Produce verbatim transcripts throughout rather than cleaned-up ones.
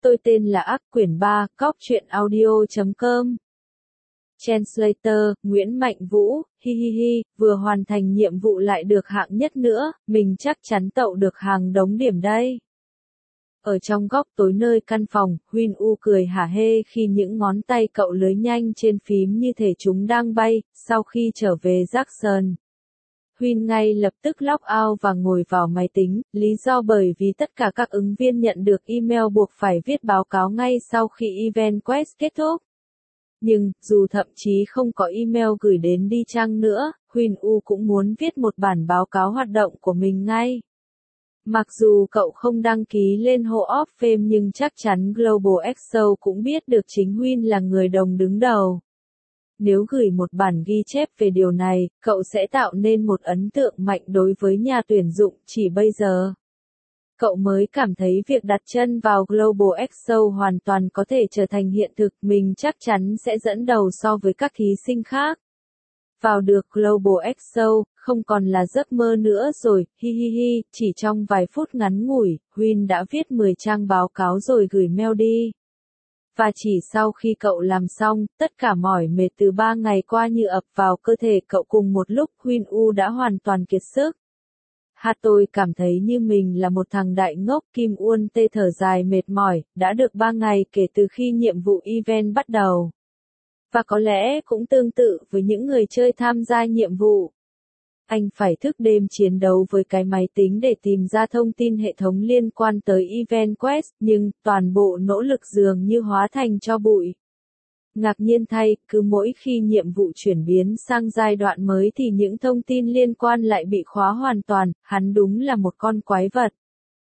Tôi tên là Ác quyển ba, cóc truyện audio chấm com. Translator, Nguyễn Mạnh Vũ, hi hi hi, vừa hoàn thành nhiệm vụ lại được hạng nhất nữa, mình chắc chắn tậu được hàng đống điểm đây. Ở trong góc tối nơi căn phòng, Huyên U cười hả hê khi những ngón tay cậu lưới nhanh trên phím như thể chúng đang bay, sau khi trở về Jackson. Huyên ngay lập tức log out và ngồi vào máy tính, lý do bởi vì tất cả các ứng viên nhận được email buộc phải viết báo cáo ngay sau khi event quest kết thúc. Nhưng, dù thậm chí không có email gửi đến đi chăng nữa, Huyên U cũng muốn viết một bản báo cáo hoạt động của mình ngay. Mặc dù cậu không đăng ký lên Hall of Fame nhưng chắc chắn Global Excel cũng biết được chính Huyên là người đồng đứng đầu. Nếu gửi một bản ghi chép về điều này, cậu sẽ tạo nên một ấn tượng mạnh đối với nhà tuyển dụng chỉ bây giờ. Cậu mới cảm thấy việc đặt chân vào Global Excel hoàn toàn có thể trở thành hiện thực, mình chắc chắn sẽ dẫn đầu so với các thí sinh khác. Vào được Global Excel, không còn là giấc mơ nữa rồi, hi hi hi, chỉ trong vài phút ngắn ngủi, Huyên đã viết mười trang báo cáo rồi gửi mail đi. Và chỉ sau khi cậu làm xong, tất cả mỏi mệt từ ba ngày qua như ập vào cơ thể cậu cùng một lúc, Huyên U đã hoàn toàn kiệt sức. Ha, tôi cảm thấy như mình là một thằng đại ngốc, Kim Uôn tê thở dài mệt mỏi, đã được ba ngày kể từ khi nhiệm vụ event bắt đầu. Và có lẽ cũng tương tự với những người chơi tham gia nhiệm vụ. Anh phải thức đêm chiến đấu với cái máy tính để tìm ra thông tin hệ thống liên quan tới Event Quest, nhưng toàn bộ nỗ lực dường như hóa thành tro bụi. Ngạc nhiên thay, cứ mỗi khi nhiệm vụ chuyển biến sang giai đoạn mới thì những thông tin liên quan lại bị khóa hoàn toàn, hắn đúng là một con quái vật.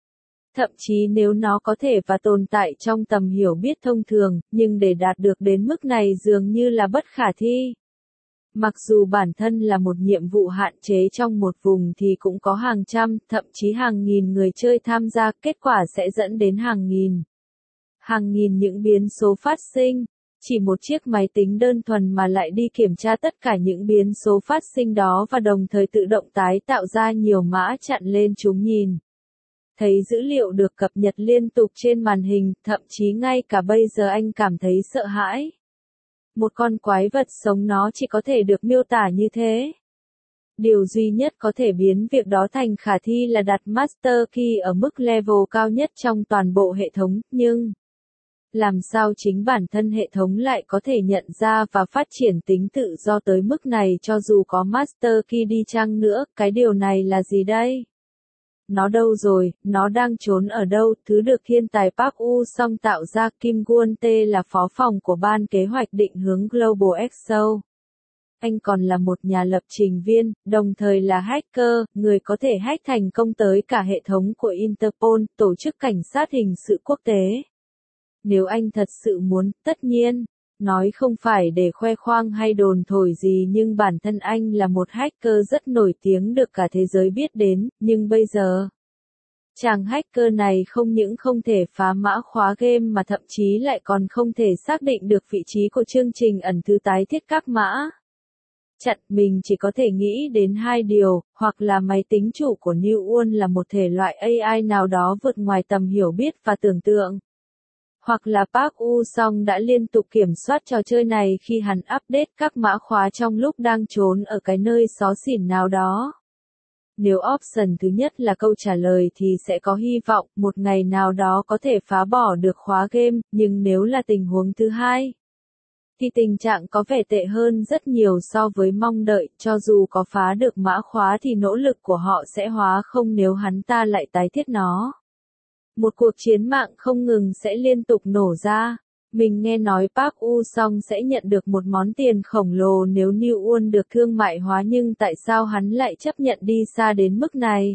Thậm chí nếu nó có thể và tồn tại trong tầm hiểu biết thông thường, nhưng để đạt được đến mức này dường như là bất khả thi. Mặc dù bản thân là một nhiệm vụ hạn chế trong một vùng thì cũng có hàng trăm, thậm chí hàng nghìn người chơi tham gia, kết quả sẽ dẫn đến hàng nghìn. Hàng nghìn những biến số phát sinh. Chỉ một chiếc máy tính đơn thuần mà lại đi kiểm tra tất cả những biến số phát sinh đó và đồng thời tự động tái tạo ra nhiều mã chặn lên chúng nhìn. Thấy dữ liệu được cập nhật liên tục trên màn hình, thậm chí ngay cả bây giờ anh cảm thấy sợ hãi. Một con quái vật sống nó chỉ có thể được miêu tả như thế. Điều duy nhất có thể biến việc đó thành khả thi là đặt Master Key ở mức level cao nhất trong toàn bộ hệ thống, nhưng làm sao chính bản thân hệ thống lại có thể nhận ra và phát triển tính tự do tới mức này cho dù có Master Key đi chăng nữa, cái điều này là gì đây? Nó đâu rồi, nó đang trốn ở đâu? Thứ được thiên tài Park U Song tạo ra. Kim Won Tae là phó phòng của ban kế hoạch định hướng Global Excel. Anh còn là một nhà lập trình viên, đồng thời là hacker, người có thể hack thành công tới cả hệ thống của Interpol, tổ chức cảnh sát hình sự quốc tế. Nếu anh thật sự muốn, tất nhiên, nói không phải để khoe khoang hay đồn thổi gì nhưng bản thân anh là một hacker rất nổi tiếng được cả thế giới biết đến, nhưng bây giờ, chàng hacker này không những không thể phá mã khóa game mà thậm chí lại còn không thể xác định được vị trí của chương trình ẩn thư tái thiết các mã. Chặn, mình chỉ có thể nghĩ đến hai điều, hoặc là máy tính chủ của New Won là một thể loại a i nào đó vượt ngoài tầm hiểu biết và tưởng tượng. Hoặc là Park U Song đã liên tục kiểm soát trò chơi này khi hắn update các mã khóa trong lúc đang trốn ở cái nơi xó xỉnh nào đó. Nếu option thứ nhất là câu trả lời thì sẽ có hy vọng một ngày nào đó có thể phá bỏ được khóa game, nhưng nếu là tình huống thứ hai, thì tình trạng có vẻ tệ hơn rất nhiều so với mong đợi, cho dù có phá được mã khóa thì nỗ lực của họ sẽ hóa không nếu hắn ta lại tái thiết nó. Một cuộc chiến mạng không ngừng sẽ liên tục nổ ra. Mình nghe nói Park U Song sẽ nhận được một món tiền khổng lồ nếu New Won được thương mại hóa, nhưng tại sao hắn lại chấp nhận đi xa đến mức này?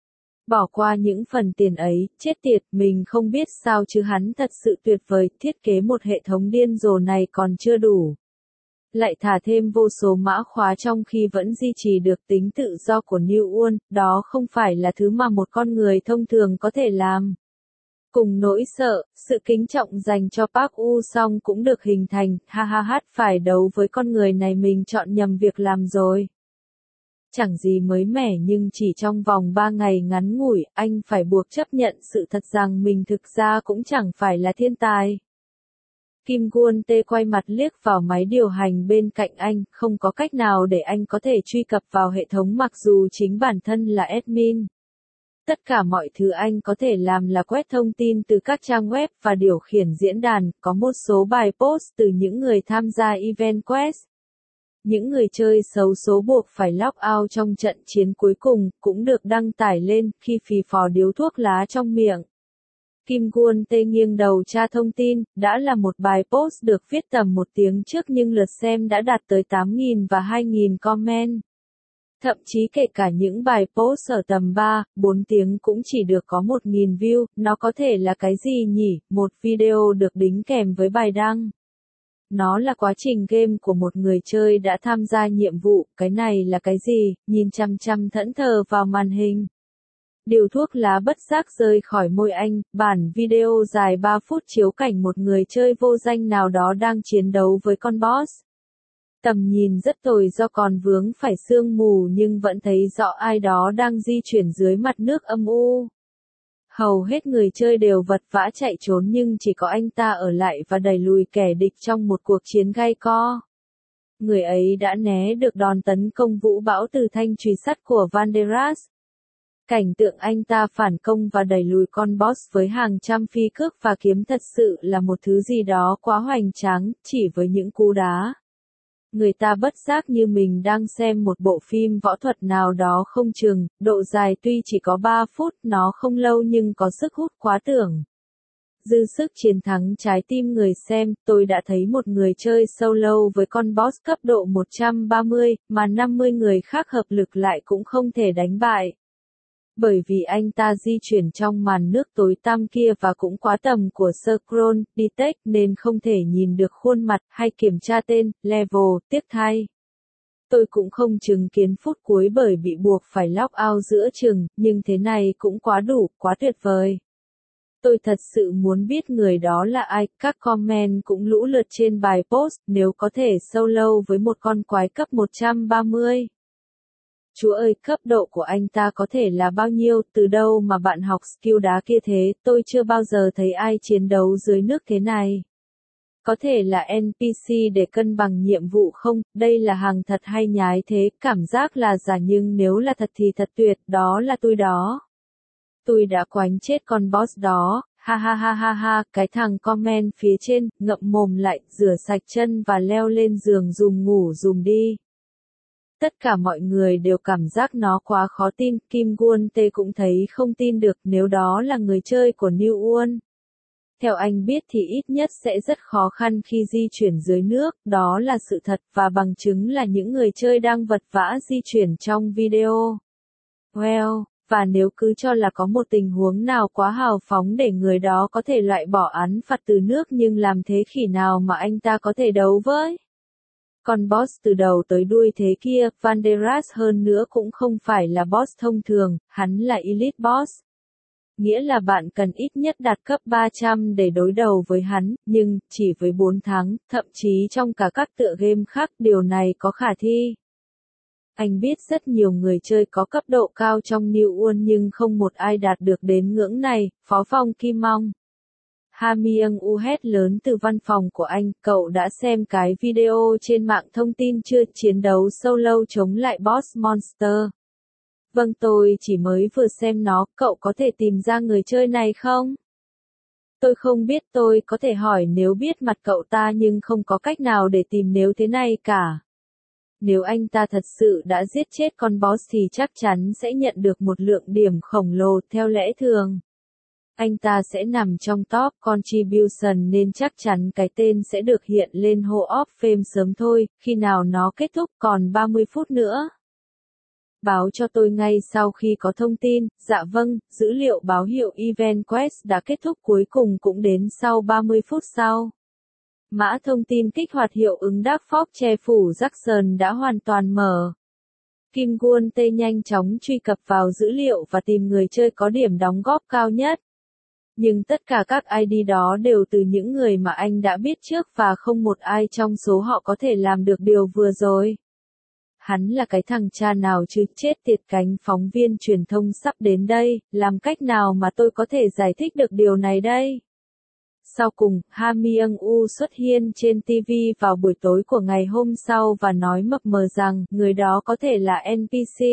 Bỏ qua những phần tiền ấy, chết tiệt, mình không biết sao chứ hắn thật sự tuyệt vời, thiết kế một hệ thống điên rồ này còn chưa đủ. Lại thả thêm vô số mã khóa trong khi vẫn duy trì được tính tự do của New Won, đó không phải là thứ mà một con người thông thường có thể làm. Cùng nỗi sợ, sự kính trọng dành cho Park U Song cũng được hình thành, ha ha ha, phải đấu với con người này mình chọn nhầm việc làm rồi. Chẳng gì mới mẻ nhưng chỉ trong vòng ba ngày ngắn ngủi, anh phải buộc chấp nhận sự thật rằng mình thực ra cũng chẳng phải là thiên tài. Kim Won Tae quay mặt liếc vào máy điều hành bên cạnh anh, không có cách nào để anh có thể truy cập vào hệ thống mặc dù chính bản thân là admin. Tất cả mọi thứ anh có thể làm là quét thông tin từ các trang web và điều khiển diễn đàn, có một số bài post từ những người tham gia Event Quest. Những người chơi xấu số buộc phải log out trong trận chiến cuối cùng, cũng được đăng tải lên, khi phì phò điếu thuốc lá trong miệng. Kim Won Tae nghiêng đầu tra thông tin, đã là một bài post được viết tầm một tiếng trước nhưng lượt xem đã đạt tới tám nghìn và hai nghìn comment. Thậm chí kể cả những bài post ở tầm ba, bốn tiếng cũng chỉ được có một nghìn view, nó có thể là cái gì nhỉ? Một video được đính kèm với bài đăng. Nó là quá trình game của một người chơi đã tham gia nhiệm vụ, cái này là cái gì? Nhìn chăm chăm thẫn thờ vào màn hình. Điếu thuốc lá bất giác rơi khỏi môi anh, bản video dài ba phút chiếu cảnh một người chơi vô danh nào đó đang chiến đấu với con boss. Tầm nhìn rất tồi do còn vướng phải sương mù nhưng vẫn thấy rõ ai đó đang di chuyển dưới mặt nước âm u. Hầu hết người chơi đều vật vã chạy trốn nhưng chỉ có anh ta ở lại và đẩy lùi kẻ địch trong một cuộc chiến gay go. Người ấy đã né được đòn tấn công vũ bão từ thanh chùy sắt của Vanderas. Cảnh tượng anh ta phản công và đẩy lùi con boss với hàng trăm phi cước và kiếm thật sự là một thứ gì đó quá hoành tráng, chỉ với những cú đá. Người ta bất giác như mình đang xem một bộ phim võ thuật nào đó không chừng, độ dài tuy chỉ có ba phút, nó không lâu nhưng có sức hút quá tưởng. Dư sức chiến thắng trái tim người xem, tôi đã thấy một người chơi solo với con boss cấp độ một trăm ba mươi, mà năm mươi người khác hợp lực lại cũng không thể đánh bại. Bởi vì anh ta di chuyển trong màn nước tối tăm kia và cũng quá tầm của Scroll Detect nên không thể nhìn được khuôn mặt hay kiểm tra tên, level, tiếc thay. Tôi cũng không chứng kiến phút cuối bởi bị buộc phải log out giữa chừng, nhưng thế này cũng quá đủ, quá tuyệt vời. Tôi thật sự muốn biết người đó là ai, các comment cũng lũ lượt trên bài post, nếu có thể solo với một con quái cấp một trăm ba mươi. Chúa ơi, cấp độ của anh ta có thể là bao nhiêu, từ đâu mà bạn học skill đá kia thế, tôi chưa bao giờ thấy ai chiến đấu dưới nước thế này. Có thể là en pê xê để cân bằng nhiệm vụ không, đây là hàng thật hay nhái thế, cảm giác là giả nhưng nếu là thật thì thật tuyệt, đó là tôi đó. Tôi đã quánh chết con boss đó, ha ha ha ha ha, cái thằng comment phía trên, ngậm mồm lại, rửa sạch chân và leo lên giường dùm ngủ dùm đi. Tất cả mọi người đều cảm giác nó quá khó tin, Kim Won Tae cũng thấy không tin được nếu đó là người chơi của New Won. Theo anh biết thì ít nhất sẽ rất khó khăn khi di chuyển dưới nước, đó là sự thật và bằng chứng là những người chơi đang vật vã di chuyển trong video. Well, và nếu cứ cho là có một tình huống nào quá hào phóng để người đó có thể loại bỏ án phạt từ nước nhưng làm thế khỉ nào mà anh ta có thể đấu với? Con boss từ đầu tới đuôi thế kia, Vanderas hơn nữa cũng không phải là boss thông thường, hắn là elite boss. Nghĩa là bạn cần ít nhất đạt cấp ba trăm để đối đầu với hắn, nhưng, chỉ với bốn tháng, thậm chí trong cả các tựa game khác điều này có khả thi. Anh biết rất nhiều người chơi có cấp độ cao trong New Won nhưng không một ai đạt được đến ngưỡng này, Phó Phong Kim Mong. Ha Myung-woo hét lớn từ văn phòng của anh, cậu đã xem cái video trên mạng thông tin chưa, chiến đấu solo chống lại boss monster. Vâng, tôi chỉ mới vừa xem nó, cậu có thể tìm ra người chơi này không? Tôi không biết, tôi có thể hỏi nếu biết mặt cậu ta nhưng không có cách nào để tìm nếu thế này cả. Nếu anh ta thật sự đã giết chết con boss thì chắc chắn sẽ nhận được một lượng điểm khổng lồ theo lẽ thường. Anh ta sẽ nằm trong top contribution nên chắc chắn cái tên sẽ được hiện lên Hall of Fame sớm thôi, khi nào nó kết thúc còn ba mươi phút nữa. Báo cho tôi ngay sau khi có thông tin, dạ vâng, dữ liệu báo hiệu Event Quest đã kết thúc cuối cùng cũng đến sau ba mươi phút sau. Mã thông tin kích hoạt hiệu ứng Dark Fog che phủ Jackson đã hoàn toàn mở. Kim Won Tae nhanh chóng truy cập vào dữ liệu và tìm người chơi có điểm đóng góp cao nhất. Nhưng tất cả các i đê đó đều từ những người mà anh đã biết trước và không một ai trong số họ có thể làm được điều vừa rồi. hắn là cái thằng cha nào chứ, chết tiệt, cánh phóng viên truyền thông sắp đến đây, làm cách nào mà tôi có thể giải thích được điều này đây? Sau cùng, Ha Myung-woo xuất hiện trên ti vi vào buổi tối của ngày hôm sau và nói mập mờ rằng người đó có thể là en pê xê.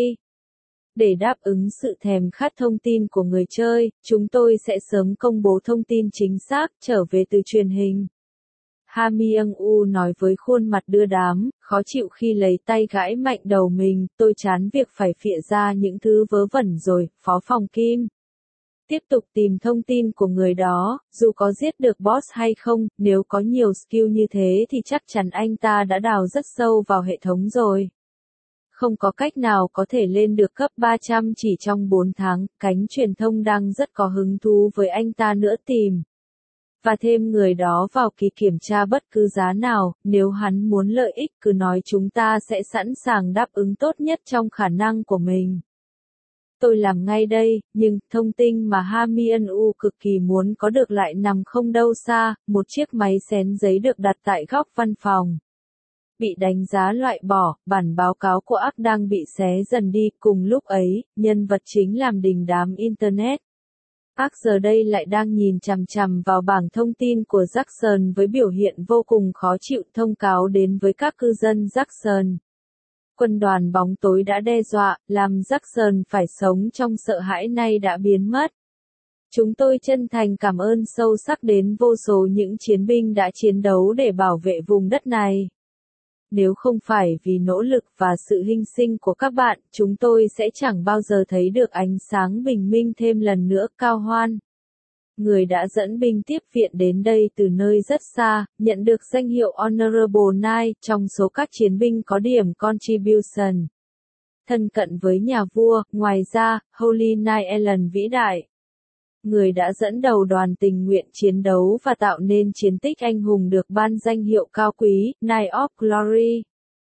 Để đáp ứng sự thèm khát thông tin của người chơi, chúng tôi sẽ sớm công bố thông tin chính xác trở về từ truyền hình. Ha Myung-woo nói với khuôn mặt đưa đám, khó chịu khi lấy tay gãi mạnh đầu mình, tôi chán việc phải phịa ra những thứ vớ vẩn rồi, Phó phòng Kim. Tiếp tục tìm thông tin của người đó, dù có giết được boss hay không, nếu có nhiều skill như thế thì chắc chắn anh ta đã đào rất sâu vào hệ thống rồi. Không có cách nào có thể lên được cấp ba trăm chỉ trong bốn tháng, cánh truyền thông đang rất có hứng thú với anh ta nữa tìm. Và thêm người đó vào kỳ kiểm tra bất cứ giá nào, nếu hắn muốn lợi ích cứ nói chúng ta sẽ sẵn sàng đáp ứng tốt nhất trong khả năng của mình. Tôi làm ngay đây, nhưng thông tin mà Ha Myung-woo cực kỳ muốn có được lại nằm không đâu xa, một chiếc máy xén giấy được đặt tại góc văn phòng. Bị đánh giá loại bỏ, bản báo cáo của Ark đang bị xé dần đi, cùng lúc ấy, nhân vật chính làm đình đám Internet. Ark giờ đây lại đang nhìn chằm chằm vào bảng thông tin của Jackson với biểu hiện vô cùng khó chịu, thông cáo đến với các cư dân Jackson. Quân đoàn bóng tối đã đe dọa, làm Jackson phải sống trong sợ hãi nay đã biến mất. Chúng tôi chân thành cảm ơn sâu sắc đến vô số những chiến binh đã chiến đấu để bảo vệ vùng đất này. Nếu không phải vì nỗ lực và sự hy sinh của các bạn, chúng tôi sẽ chẳng bao giờ thấy được ánh sáng bình minh thêm lần nữa, Cao Hoan. Người đã dẫn binh tiếp viện đến đây từ nơi rất xa, nhận được danh hiệu Honorable Knight trong số các chiến binh có điểm Contribution. Thân cận với nhà vua, ngoài ra, Holy Knight Ellen vĩ đại. Người đã dẫn đầu đoàn tình nguyện chiến đấu và tạo nên chiến tích anh hùng được ban danh hiệu cao quý, Knight of Glory.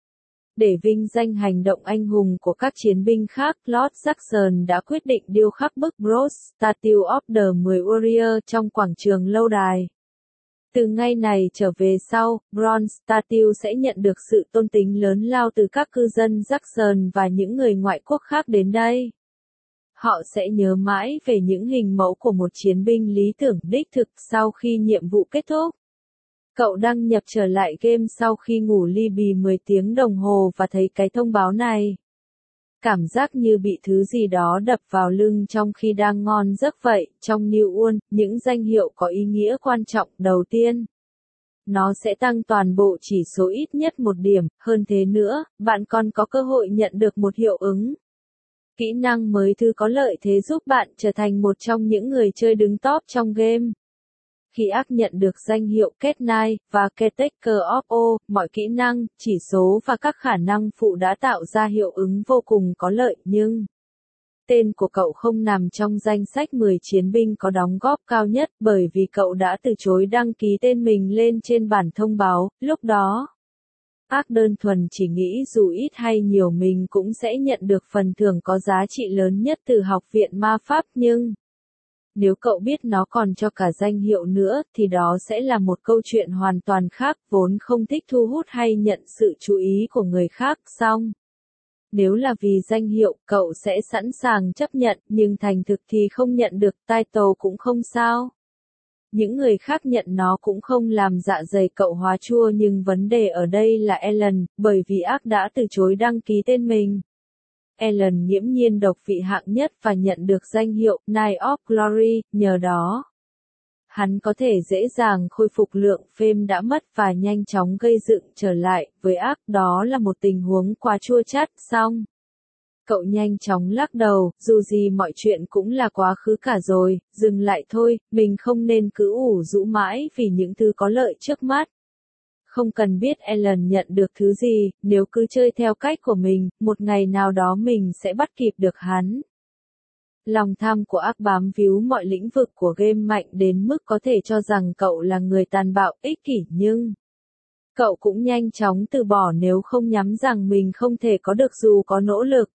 Để vinh danh hành động anh hùng của các chiến binh khác, Lord Jackson đã quyết định điêu khắc bức Bronze Statue of the mười Warrior trong quảng trường lâu đài. Từ ngày này trở về sau, Bronze Statue sẽ nhận được sự tôn kính lớn lao từ các cư dân Jackson và những người ngoại quốc khác đến đây. Họ sẽ nhớ mãi về những hình mẫu của một chiến binh lý tưởng đích thực sau khi nhiệm vụ kết thúc. Cậu đăng nhập trở lại game sau khi ngủ li bì mười tiếng đồng hồ và thấy cái thông báo này. Cảm giác như bị thứ gì đó đập vào lưng trong khi đang ngon giấc vậy. Trong New World, những danh hiệu có ý nghĩa quan trọng đầu tiên. Nó sẽ tăng toàn bộ chỉ số ít nhất một điểm, hơn thế nữa, bạn còn có cơ hội nhận được một hiệu ứng. Kỹ năng mới thứ có lợi thế giúp bạn trở thành một trong những người chơi đứng top trong game. Khi Ark nhận được danh hiệu Cat Knight và Caretaker of All, mọi kỹ năng, chỉ số và các khả năng phụ đã tạo ra hiệu ứng vô cùng có lợi, nhưng tên của cậu không nằm trong danh sách mười chiến binh có đóng góp cao nhất bởi vì cậu đã từ chối đăng ký tên mình lên trên bản thông báo. Lúc đó, Ark đơn thuần chỉ nghĩ dù ít hay nhiều mình cũng sẽ nhận được phần thưởng có giá trị lớn nhất từ Học viện Ma Pháp, nhưng nếu cậu biết nó còn cho cả danh hiệu nữa, thì đó sẽ là một câu chuyện hoàn toàn khác, vốn không thích thu hút hay nhận sự chú ý của người khác. Xong, nếu là vì danh hiệu, cậu sẽ sẵn sàng chấp nhận, nhưng thành thực thì không nhận được title cũng không sao. Những người khác nhận nó cũng không làm dạ dày cậu hóa chua, nhưng vấn đề ở đây là Ellen, bởi vì Ark đã từ chối đăng ký tên mình. Ellen nghiễm nhiên độc vị hạng nhất và nhận được danh hiệu Knight of Glory, nhờ đó. Hắn có thể dễ dàng khôi phục lượng fame đã mất và nhanh chóng gây dựng trở lại, với Ark đó là một tình huống quá chua chát. Xong, cậu nhanh chóng lắc đầu, dù gì mọi chuyện cũng là quá khứ cả rồi, dừng lại thôi, mình không nên cứ ủ rũ mãi vì những thứ có lợi trước mắt. Không cần biết Ellen nhận được thứ gì, nếu cứ chơi theo cách của mình, một ngày nào đó mình sẽ bắt kịp được hắn. Lòng tham của Ark bám víu mọi lĩnh vực của game mạnh đến mức có thể cho rằng cậu là người tàn bạo, ích kỷ, nhưng cậu cũng nhanh chóng từ bỏ nếu không nhắm rằng mình không thể có được dù có nỗ lực.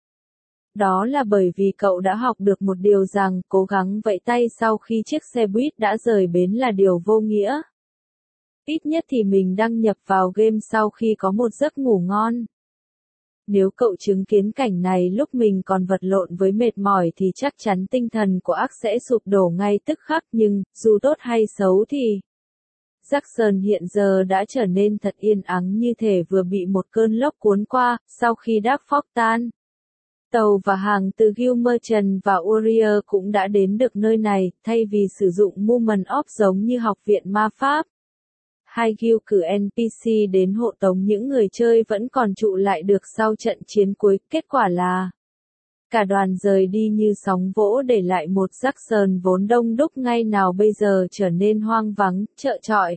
Đó là bởi vì cậu đã học được một điều rằng cố gắng vẫy tay sau khi chiếc xe buýt đã rời bến là điều vô nghĩa. Ít nhất thì mình đăng nhập vào game sau khi có một giấc ngủ ngon. Nếu cậu chứng kiến cảnh này lúc mình còn vật lộn với mệt mỏi thì chắc chắn tinh thần của ác sẽ sụp đổ ngay tức khắc, nhưng, dù tốt hay xấu thì Jackson hiện giờ đã trở nên thật yên ắng, như thể vừa bị một cơn lốc cuốn qua. Sau khi Dark Fog tan, tàu và hàng từ Guild Merchant và Warrior cũng đã đến được nơi này, thay vì sử dụng Movement Off giống như học viện ma pháp. Hai guild cử en pê xê đến hộ tống những người chơi vẫn còn trụ lại được sau trận chiến cuối, kết quả là cả đoàn rời đi như sóng vỗ, để lại một Jackson vốn đông đúc ngay nào bây giờ trở nên hoang vắng, trơ trọi.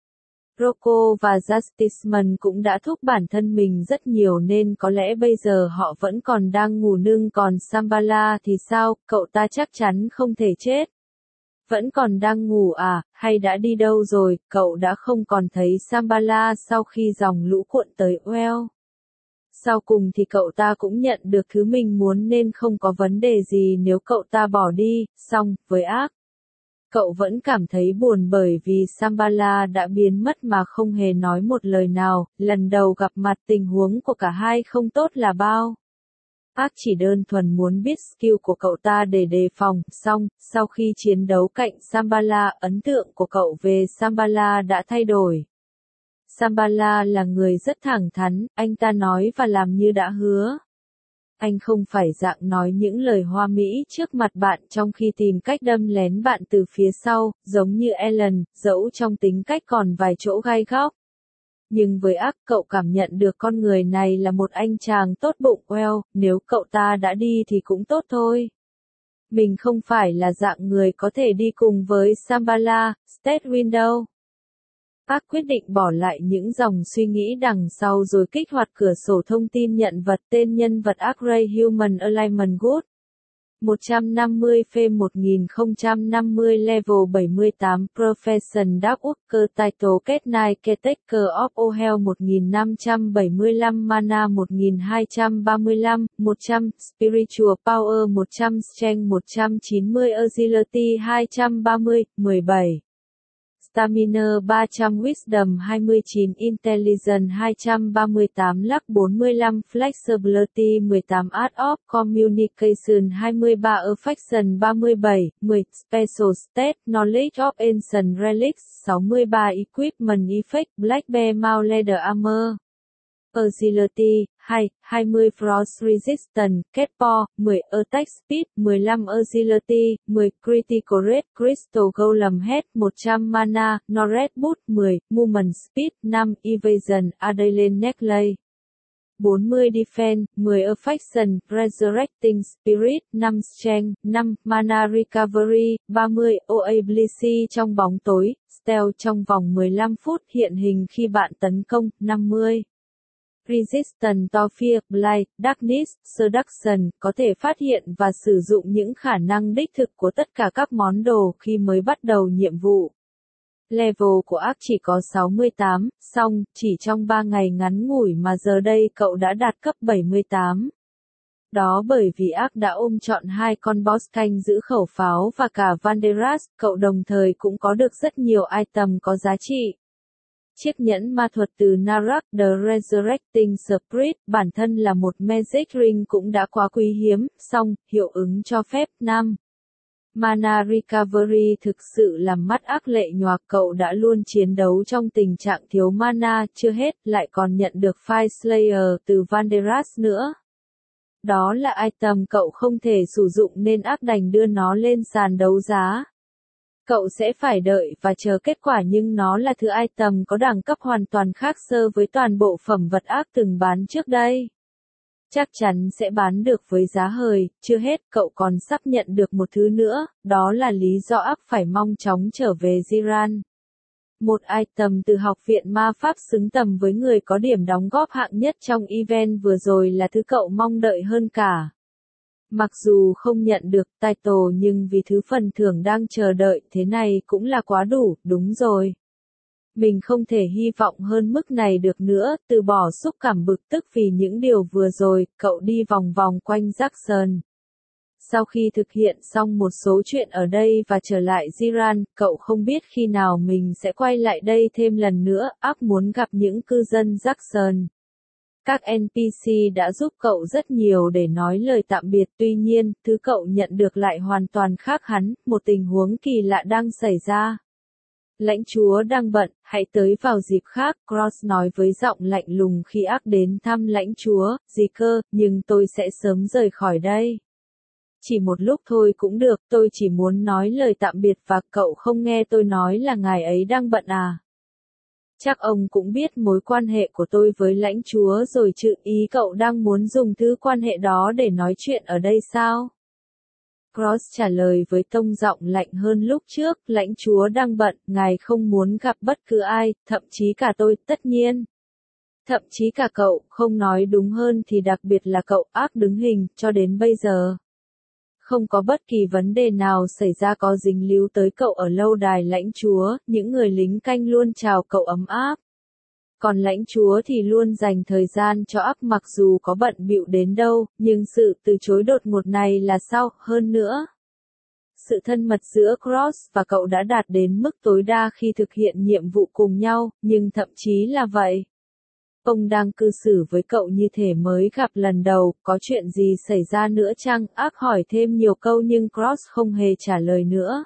Rocco và Justiceman cũng đã thúc bản thân mình rất nhiều nên có lẽ bây giờ họ vẫn còn đang ngủ nương, còn Shambhala thì sao, cậu ta chắc chắn không thể chết. Vẫn còn đang ngủ à, hay đã đi đâu rồi, cậu đã không còn thấy Shambhala sau khi dòng lũ cuộn tới Well. Sau cùng thì cậu ta cũng nhận được thứ mình muốn nên không có vấn đề gì nếu cậu ta bỏ đi. Song, với ác, cậu vẫn cảm thấy buồn bởi vì Shambhala đã biến mất mà không hề nói một lời nào. Lần đầu gặp mặt tình huống của cả hai không tốt là bao. Ác chỉ đơn thuần muốn biết skill của cậu ta để đề phòng. Song, sau khi chiến đấu cạnh Shambhala, ấn tượng của cậu về Shambhala đã thay đổi. Shambhala là người rất thẳng thắn, anh ta nói và làm như đã hứa. Anh không phải dạng nói những lời hoa mỹ trước mặt bạn trong khi tìm cách đâm lén bạn từ phía sau, giống như Ellen, dẫu trong tính cách còn vài chỗ gai góc. Nhưng với ác, cậu cảm nhận được con người này là một anh chàng tốt bụng. Well, nếu cậu ta đã đi thì cũng tốt thôi. Mình không phải là dạng người có thể đi cùng với Shambhala, Steadwind đâu. Ác quyết định bỏ lại những dòng suy nghĩ đằng sau rồi kích hoạt cửa sổ thông tin nhận vật. Tên nhân vật ác Ray Human Alignment Good. một trăm năm mươi phê một nghìn không trăm năm mươi Level bảy mươi tám Profession Dark Worker Title Kết Nine Caretaker of All Hell một nghìn năm trăm bảy mươi lăm Mana một nghìn hai trăm ba mươi lăm, một trăm Spiritual Power một trăm Strength một trăm chín mươi Agility hai trăm ba mươi, mười bảy Stamina ba trăm Wisdom hai mươi chín Intelligence hai trăm ba mươi tám Luck bốn mươi lăm Flexibility mười tám Art of Communication hai mươi ba Affection ba mươi bảy, mười Special State Knowledge of Ancient Relics sáu mươi ba Equipment Effect Black Bear Mount Leather Armor Agility hai, hai mươi Frost Resistance, Catpaw, mười Attack Speed, mười lăm Agility, mười Critical Rate, Crystal Golem Head, một trăm Mana, Norred Boot, mười Movement Speed, năm Evasion, Adelaide Necklace, bốn mươi Defense, mười Affection, Resurrecting Spirit, năm Strength, năm Mana Recovery, ba mươi Ability trong bóng tối, Stealth trong vòng mười lăm phút hiện hình khi bạn tấn công, năm mươi Resistance to Fear, Blight, Darkness, Seduction, có thể phát hiện và sử dụng những khả năng đích thực của tất cả các món đồ khi mới bắt đầu nhiệm vụ. Level của ác chỉ có sáu mươi tám, song, chỉ trong ba ngày ngắn ngủi mà giờ đây cậu đã đạt cấp bảy mươi tám. Đó bởi vì ác đã ôm trọn hai con boss canh giữ khẩu pháo và cả Vanderas, cậu đồng thời cũng có được rất nhiều item có giá trị. Chiếc nhẫn ma thuật từ Narak, The Resurrecting Spirit, bản thân là một Magic Ring cũng đã quá quý hiếm, song, hiệu ứng cho phép năm Mana Recovery thực sự làm mắt ác lệ nhoạc. Cậu đã luôn chiến đấu trong tình trạng thiếu mana, chưa hết, lại còn nhận được Fire Slayer từ Vanderas nữa. Đó là item cậu không thể sử dụng nên ác đành đưa nó lên sàn đấu giá. Cậu sẽ phải đợi và chờ kết quả, nhưng nó là thứ item có đẳng cấp hoàn toàn khác so với toàn bộ phẩm vật ác từng bán trước đây. Chắc chắn sẽ bán được với giá hời. Chưa hết, cậu còn sắp nhận được một thứ nữa, đó là lý do ác phải mong chóng trở về Ziran. Một item từ học viện ma pháp xứng tầm với người có điểm đóng góp hạng nhất trong event vừa rồi là thứ cậu mong đợi hơn cả. Mặc dù không nhận được title nhưng vì thứ phần thưởng đang chờ đợi thế này cũng là quá đủ, đúng rồi. Mình không thể hy vọng hơn mức này được nữa, từ bỏ xúc cảm bực tức vì những điều vừa rồi, cậu đi vòng vòng quanh Jackson. Sau khi thực hiện xong một số chuyện ở đây và trở lại Ziran, cậu không biết khi nào mình sẽ quay lại đây thêm lần nữa, ác muốn gặp những cư dân Jackson. Các en pê xê đã giúp cậu rất nhiều để nói lời tạm biệt, tuy nhiên, thứ cậu nhận được lại hoàn toàn khác hắn, một tình huống kỳ lạ đang xảy ra. Lãnh chúa đang bận, hãy tới vào dịp khác, Cross nói với giọng lạnh lùng khi ác đến thăm lãnh chúa, gì cơ, nhưng tôi sẽ sớm rời khỏi đây. Chỉ một lúc thôi cũng được, tôi chỉ muốn nói lời tạm biệt và cậu không nghe tôi nói là ngài ấy đang bận à? Chắc ông cũng biết mối quan hệ của tôi với lãnh chúa rồi chứ, ý cậu đang muốn dùng thứ quan hệ đó để nói chuyện ở đây sao? Cross trả lời với tông giọng lạnh hơn lúc trước, lãnh chúa đang bận, ngài không muốn gặp bất cứ ai, thậm chí cả tôi, tất nhiên. Thậm chí cả cậu, không nói đúng hơn thì đặc biệt là cậu, ác đứng hình, cho đến bây giờ. Không có bất kỳ vấn đề nào xảy ra có dính líu tới cậu ở lâu đài lãnh chúa, những người lính canh luôn chào cậu ấm áp. Còn lãnh chúa thì luôn dành thời gian cho ác mặc dù có bận bịu đến đâu, nhưng sự từ chối đột ngột này là sao, hơn nữa. Sự thân mật giữa Cross và cậu đã đạt đến mức tối đa khi thực hiện nhiệm vụ cùng nhau, nhưng thậm chí là vậy. Ông đang cư xử với cậu như thể mới gặp lần đầu, có chuyện gì xảy ra nữa chăng? Ác hỏi thêm nhiều câu nhưng Cross không hề trả lời nữa.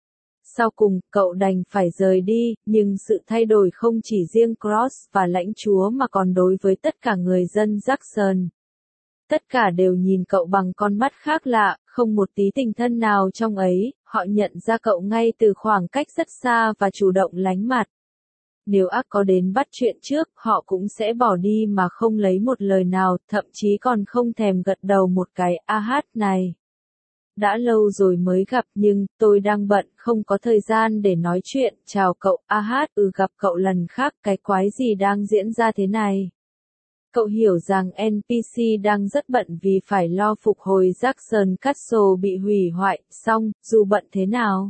Sau cùng, cậu đành phải rời đi, nhưng sự thay đổi không chỉ riêng Cross và lãnh chúa mà còn đối với tất cả người dân Jackson. Tất cả đều nhìn cậu bằng con mắt khác lạ, không một tí tình thân nào trong ấy, họ nhận ra cậu ngay từ khoảng cách rất xa và chủ động lánh mặt. Nếu ác có đến bắt chuyện trước, họ cũng sẽ bỏ đi mà không lấy một lời nào, thậm chí còn không thèm gật đầu một cái, a hát này. Đã lâu rồi mới gặp nhưng, tôi đang bận, không có thời gian để nói chuyện, chào cậu, a hát, ừ gặp cậu lần khác, cái quái gì đang diễn ra thế này? Cậu hiểu rằng en pê xê đang rất bận vì phải lo phục hồi Jackson Castle bị hủy hoại, song, dù bận thế nào.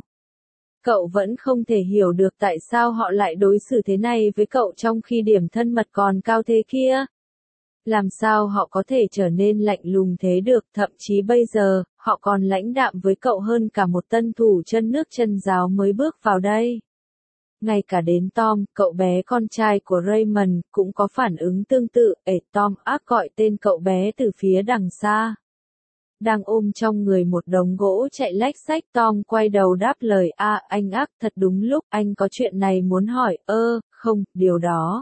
Cậu vẫn không thể hiểu được tại sao họ lại đối xử thế này với cậu trong khi điểm thân mật còn cao thế kia. Làm sao họ có thể trở nên lạnh lùng thế được, thậm chí bây giờ, họ còn lãnh đạm với cậu hơn cả một tân thủ chân nước chân giáo mới bước vào đây. Ngay cả đến Tom, cậu bé con trai của Raymond, cũng có phản ứng tương tự, ể Tom, ác gọi tên cậu bé từ phía đằng xa. Đang ôm trong người một đống gỗ chạy lách xách, Tom quay đầu đáp lời, a anh ác, thật đúng lúc, anh có chuyện này muốn hỏi, ơ, không, điều đó.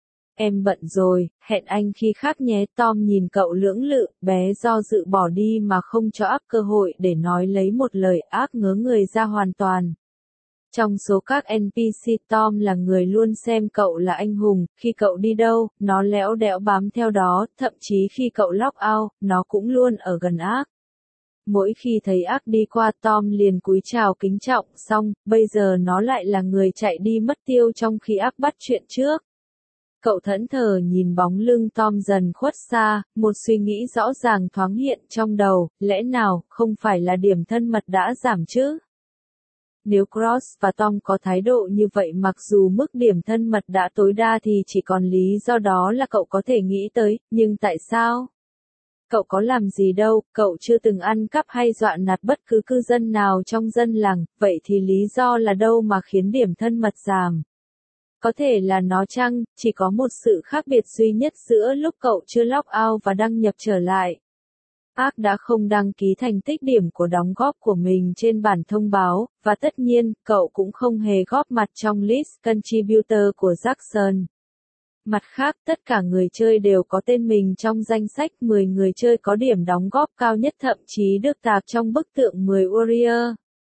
Em bận rồi, hẹn anh khi khác nhé. Tom nhìn cậu lưỡng lự, bé do dự bỏ đi mà không cho ác cơ hội để nói lấy một lời, ác ngớ người ra hoàn toàn. Trong số các en pê xê, Tom là người luôn xem cậu là anh hùng, khi cậu đi đâu, nó lẽo đẽo bám theo đó, thậm chí khi cậu log out, nó cũng luôn ở gần ác. Mỗi khi thấy ác đi qua, Tom liền cúi chào kính trọng, xong, bây giờ nó lại là người chạy đi mất tiêu trong khi ác bắt chuyện trước. Cậu thẫn thờ nhìn bóng lưng Tom dần khuất xa, một suy nghĩ rõ ràng thoáng hiện trong đầu, lẽ nào, không phải là điểm thân mật đã giảm chứ? Nếu Cross và Tom có thái độ như vậy mặc dù mức điểm thân mật đã tối đa thì chỉ còn lý do đó là cậu có thể nghĩ tới, nhưng tại sao? Cậu có làm gì đâu, cậu chưa từng ăn cắp hay dọa nạt bất cứ cư dân nào trong dân làng, vậy thì lý do là đâu mà khiến điểm thân mật giảm? Có thể là nó chăng, chỉ có một sự khác biệt duy nhất giữa lúc cậu chưa log out và đăng nhập trở lại. Ác đã không đăng ký thành tích điểm của đóng góp của mình trên bản thông báo, và tất nhiên, cậu cũng không hề góp mặt trong list contributor của Jackson. Mặt khác, tất cả người chơi đều có tên mình trong danh sách mười người chơi có điểm đóng góp cao nhất, thậm chí được tạp trong bức tượng mười Warrior.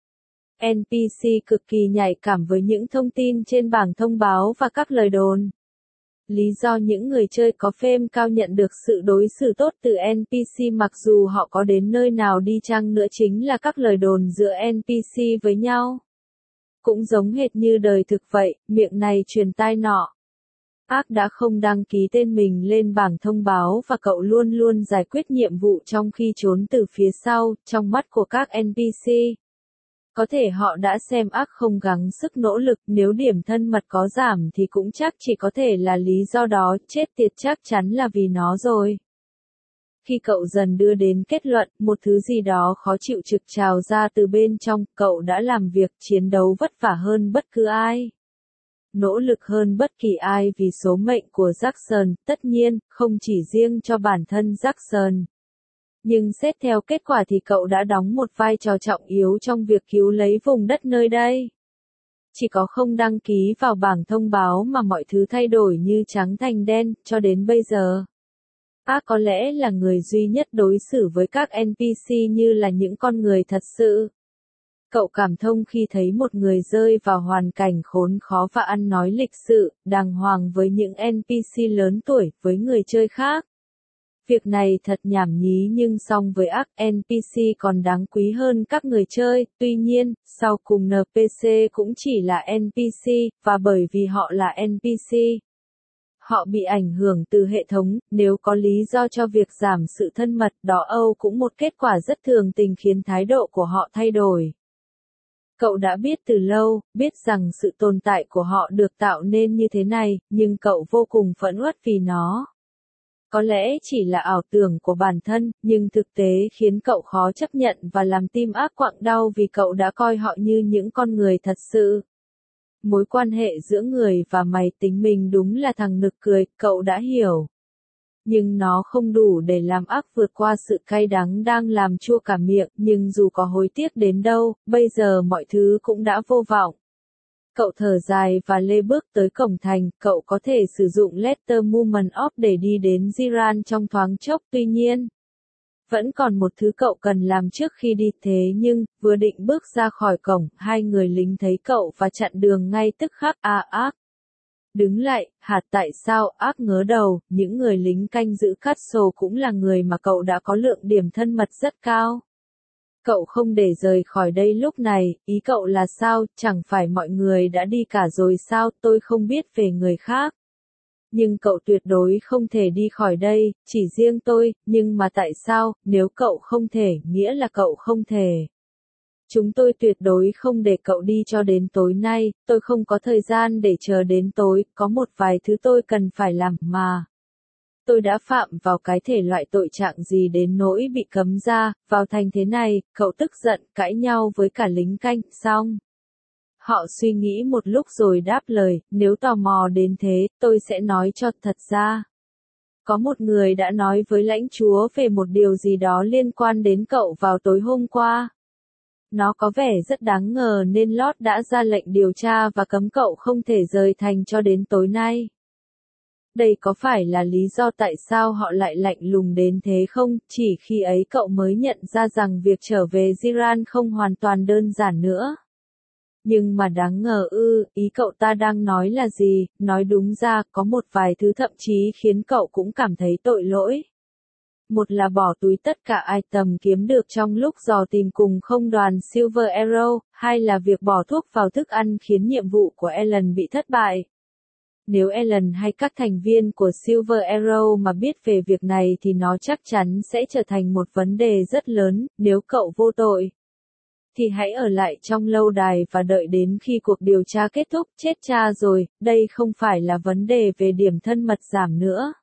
en pê xê cực kỳ nhạy cảm với những thông tin trên bảng thông báo và các lời đồn. Lý do những người chơi có fame cao nhận được sự đối xử tốt từ en pê xê mặc dù họ có đến nơi nào đi chăng nữa chính là các lời đồn giữa en pê xê với nhau. Cũng giống hệt như đời thực vậy, miệng này truyền tai nọ. Ác đã không đăng ký tên mình lên bảng thông báo và cậu luôn luôn giải quyết nhiệm vụ trong khi trốn từ phía sau, trong mắt của các en pê xê. Có thể họ đã xem ác không gắng sức nỗ lực, nếu điểm thân mật có giảm thì cũng chắc chỉ có thể là lý do đó, chết tiệt chắc chắn là vì nó rồi. Khi cậu dần đưa đến kết luận, một thứ gì đó khó chịu trực trào ra từ bên trong, cậu đã làm việc chiến đấu vất vả hơn bất cứ ai. nỗ lực hơn bất kỳ ai vì số mệnh của Jackson, tất nhiên, không chỉ riêng cho bản thân Jackson. Nhưng xét theo kết quả thì cậu đã đóng một vai trò trọng yếu trong việc cứu lấy vùng đất nơi đây. Chỉ có không đăng ký vào bảng thông báo mà mọi thứ thay đổi như trắng thành đen, cho đến bây giờ. Ác có lẽ là người duy nhất đối xử với các en pê xê như là những con người thật sự. Cậu cảm thông khi thấy một người rơi vào hoàn cảnh khốn khó và ăn nói lịch sự, đàng hoàng với những en pê xê lớn tuổi, với người chơi khác. Việc này thật nhảm nhí nhưng song với ác, en pê xê còn đáng quý hơn các người chơi, tuy nhiên, sau cùng en pê xê cũng chỉ là en pê xê, và bởi vì họ là en pê xê. Họ bị ảnh hưởng từ hệ thống, nếu có lý do cho việc giảm sự thân mật, đó Âu cũng một kết quả rất thường tình khiến thái độ của họ thay đổi. Cậu đã biết từ lâu, biết rằng sự tồn tại của họ được tạo nên như thế này, nhưng cậu vô cùng phẫn uất vì nó. Có lẽ chỉ là ảo tưởng của bản thân, nhưng thực tế khiến cậu khó chấp nhận và làm tim ác quặn đau vì cậu đã coi họ như những con người thật sự. Mối quan hệ giữa người và máy tính mình đúng là thằng nực cười, cậu đã hiểu. Nhưng nó không đủ để làm ác vượt qua sự cay đắng đang làm chua cả miệng, nhưng dù có hối tiếc đến đâu, bây giờ mọi thứ cũng đã vô vọng. Cậu thở dài và lê bước tới cổng thành, cậu có thể sử dụng Letter Movement Off để đi đến Ziran trong thoáng chốc, tuy nhiên. Vẫn còn một thứ cậu cần làm trước khi đi thế nhưng, vừa định bước ra khỏi cổng, hai người lính thấy cậu và chặn đường ngay tức khắc. À ác! Đứng lại, hạt tại sao ác ngớ đầu, những người lính canh giữ Castle cũng là người mà cậu đã có lượng điểm thân mật rất cao. Cậu không để rời khỏi đây lúc này, ý cậu là sao, chẳng phải mọi người đã đi cả rồi sao, tôi không biết về người khác. Nhưng cậu tuyệt đối không thể đi khỏi đây, chỉ riêng tôi, nhưng mà tại sao, nếu cậu không thể, nghĩa là cậu không thể. Chúng tôi tuyệt đối không để cậu đi cho đến tối nay, tôi không có thời gian để chờ đến tối, có một vài thứ tôi cần phải làm mà. Tôi đã phạm vào cái thể loại tội trạng gì đến nỗi bị cấm ra, vào thành thế này, cậu tức giận, cãi nhau với cả lính canh, xong. Họ suy nghĩ một lúc rồi đáp lời, nếu tò mò đến thế, tôi sẽ nói cho thật ra. Có một người đã nói với lãnh chúa về một điều gì đó liên quan đến cậu vào tối hôm qua. Nó có vẻ rất đáng ngờ nên Lord đã ra lệnh điều tra và cấm cậu không thể rời thành cho đến tối nay. Đây có phải là lý do tại sao họ lại lạnh lùng đến thế không? Chỉ khi ấy cậu mới nhận ra rằng việc trở về Ziran không hoàn toàn đơn giản nữa. Nhưng mà đáng ngờ ư, ý cậu ta đang nói là gì? Nói đúng ra, có một vài thứ thậm chí khiến cậu cũng cảm thấy tội lỗi. Một là bỏ túi tất cả item kiếm được trong lúc dò tìm cùng không đoàn Silver Arrow, hai là việc bỏ thuốc vào thức ăn khiến nhiệm vụ của Ellen bị thất bại. Nếu Ellen hay các thành viên của Silver Arrow mà biết về việc này thì nó chắc chắn sẽ trở thành một vấn đề rất lớn, nếu cậu vô tội. Thì hãy ở lại trong lâu đài và đợi đến khi cuộc điều tra kết thúc, chết cha rồi, đây không phải là vấn đề về điểm thân mật giảm nữa.